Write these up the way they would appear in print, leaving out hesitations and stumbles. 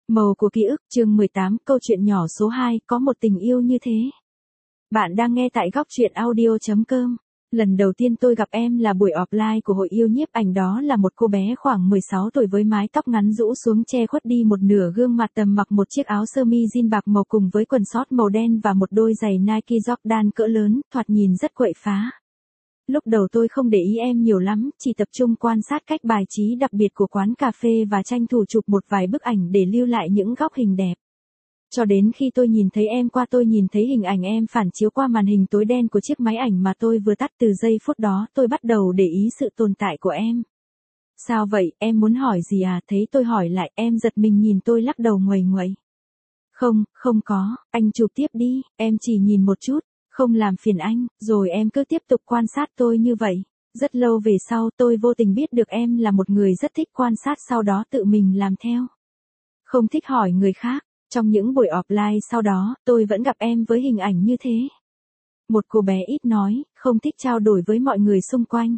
Màu của ký ức, chương 18, câu chuyện nhỏ số 2, có một tình yêu như thế. Bạn đang nghe tại góc truyện audio.com. Lần đầu tiên tôi gặp em là buổi offline của hội yêu nhiếp ảnh, đó là một cô bé khoảng 16 tuổi với mái tóc ngắn rũ xuống che khuất đi một nửa gương mặt, tầm mặc một chiếc áo sơ mi jean bạc màu cùng với quần short màu đen và một đôi giày Nike Jordan cỡ lớn, thoạt nhìn rất quậy phá. Lúc đầu tôi không để ý em nhiều lắm, chỉ tập trung quan sát cách bài trí đặc biệt của quán cà phê và tranh thủ chụp một vài bức ảnh để lưu lại những góc hình đẹp. Cho đến khi tôi nhìn thấy em qua, tôi nhìn thấy hình ảnh em phản chiếu qua màn hình tối đen của chiếc máy ảnh mà tôi vừa tắt. Từ giây phút đó tôi bắt đầu để ý sự tồn tại của em. Sao vậy, em muốn hỏi gì à? Thấy tôi hỏi lại, em giật mình nhìn tôi lắc đầu nguầy nguậy. Không có, anh chụp tiếp đi, em chỉ nhìn một chút. Không làm phiền anh, rồi em cứ tiếp tục quan sát tôi như vậy. Rất lâu về sau tôi vô tình biết được em là một người rất thích quan sát, sau đó tự mình làm theo. Không thích hỏi người khác. Trong những buổi offline sau đó, tôi vẫn gặp em với hình ảnh như thế. Một cô bé ít nói, không thích trao đổi với mọi người xung quanh.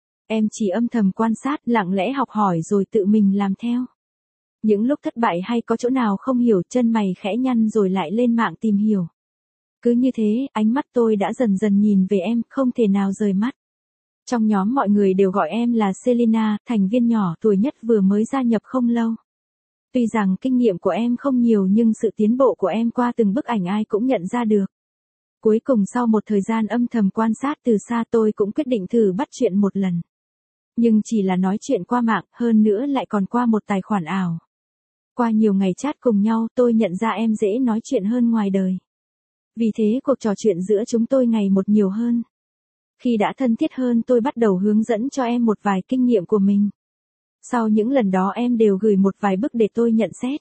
Em chỉ âm thầm quan sát, lặng lẽ học hỏi rồi tự mình làm theo. Những lúc thất bại hay có chỗ nào không hiểu, chân mày khẽ nhăn rồi lại lên mạng tìm hiểu. Cứ như thế, ánh mắt tôi đã dần dần nhìn về em, không thể nào rời mắt. Trong nhóm mọi người đều gọi em là Selina, thành viên nhỏ tuổi nhất vừa mới gia nhập không lâu. Tuy rằng kinh nghiệm của em không nhiều nhưng sự tiến bộ của em qua từng bức ảnh ai cũng nhận ra được. Cuối cùng sau một thời gian âm thầm quan sát từ xa, tôi cũng quyết định thử bắt chuyện một lần. Nhưng chỉ là nói chuyện qua mạng, hơn nữa lại còn qua một tài khoản ảo. Qua nhiều ngày chat cùng nhau, tôi nhận ra em dễ nói chuyện hơn ngoài đời. Vì thế cuộc trò chuyện giữa chúng tôi ngày một nhiều hơn. Khi đã thân thiết hơn, tôi bắt đầu hướng dẫn cho em một vài kinh nghiệm của mình. Sau những lần đó em đều gửi một vài bức để tôi nhận xét.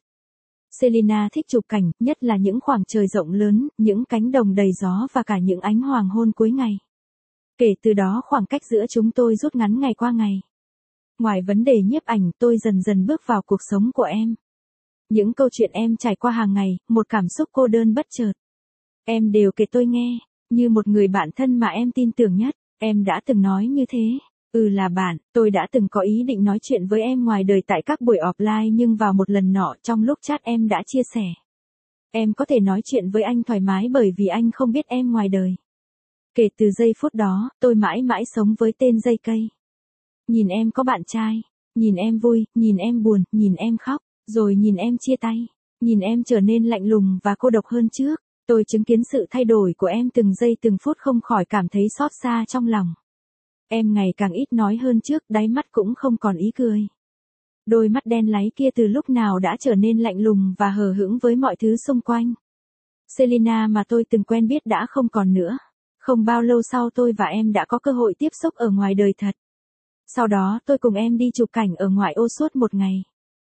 Selina thích chụp cảnh, nhất là những khoảng trời rộng lớn, những cánh đồng đầy gió và cả những ánh hoàng hôn cuối ngày. Kể từ đó khoảng cách giữa chúng tôi rút ngắn ngày qua ngày. Ngoài vấn đề nhiếp ảnh, tôi dần dần bước vào cuộc sống của em. Những câu chuyện em trải qua hàng ngày, một cảm xúc cô đơn bất chợt. Em đều kể tôi nghe, như một người bạn thân mà em tin tưởng nhất. Em đã từng nói như thế. Là bạn, tôi đã từng có ý định nói chuyện với em ngoài đời tại các buổi offline, nhưng vào một lần nọ trong lúc chat em đã chia sẻ. Em có thể nói chuyện với anh thoải mái bởi vì anh không biết em ngoài đời. Kể từ giây phút đó, tôi mãi mãi sống với tên dây cây. Nhìn em có bạn trai, nhìn em vui, nhìn em buồn, nhìn em khóc, rồi nhìn em chia tay, nhìn em trở nên lạnh lùng và cô độc hơn trước. Tôi chứng kiến sự thay đổi của em từng giây từng phút, không khỏi cảm thấy xót xa trong lòng. Em ngày càng ít nói hơn trước, đáy mắt cũng không còn ý cười. Đôi mắt đen láy kia từ lúc nào đã trở nên lạnh lùng và hờ hững với mọi thứ xung quanh. Selina mà tôi từng quen biết đã không còn nữa. Không bao lâu sau tôi và em đã có cơ hội tiếp xúc ở ngoài đời thật. Sau đó tôi cùng em đi chụp cảnh ở ngoại ô suốt một ngày.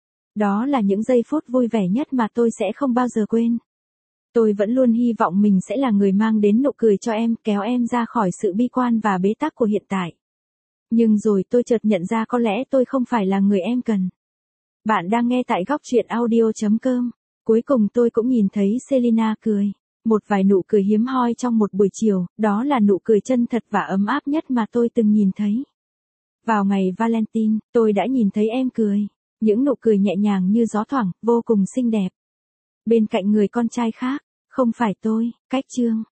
Đó là những giây phút vui vẻ nhất mà tôi sẽ không bao giờ quên. Tôi vẫn luôn hy vọng mình sẽ là người mang đến nụ cười cho em, kéo em ra khỏi sự bi quan và bế tắc của hiện tại. Nhưng rồi tôi chợt nhận ra có lẽ tôi không phải là người em cần. Bạn đang nghe tại góc truyện audio.com. Cuối cùng tôi cũng nhìn thấy Selina cười. Một vài nụ cười hiếm hoi trong một buổi chiều, đó là nụ cười chân thật và ấm áp nhất mà tôi từng nhìn thấy. Vào ngày Valentine, tôi đã nhìn thấy em cười. Những nụ cười nhẹ nhàng như gió thoảng, vô cùng xinh đẹp. Bên cạnh người con trai khác, không phải tôi. Cách chương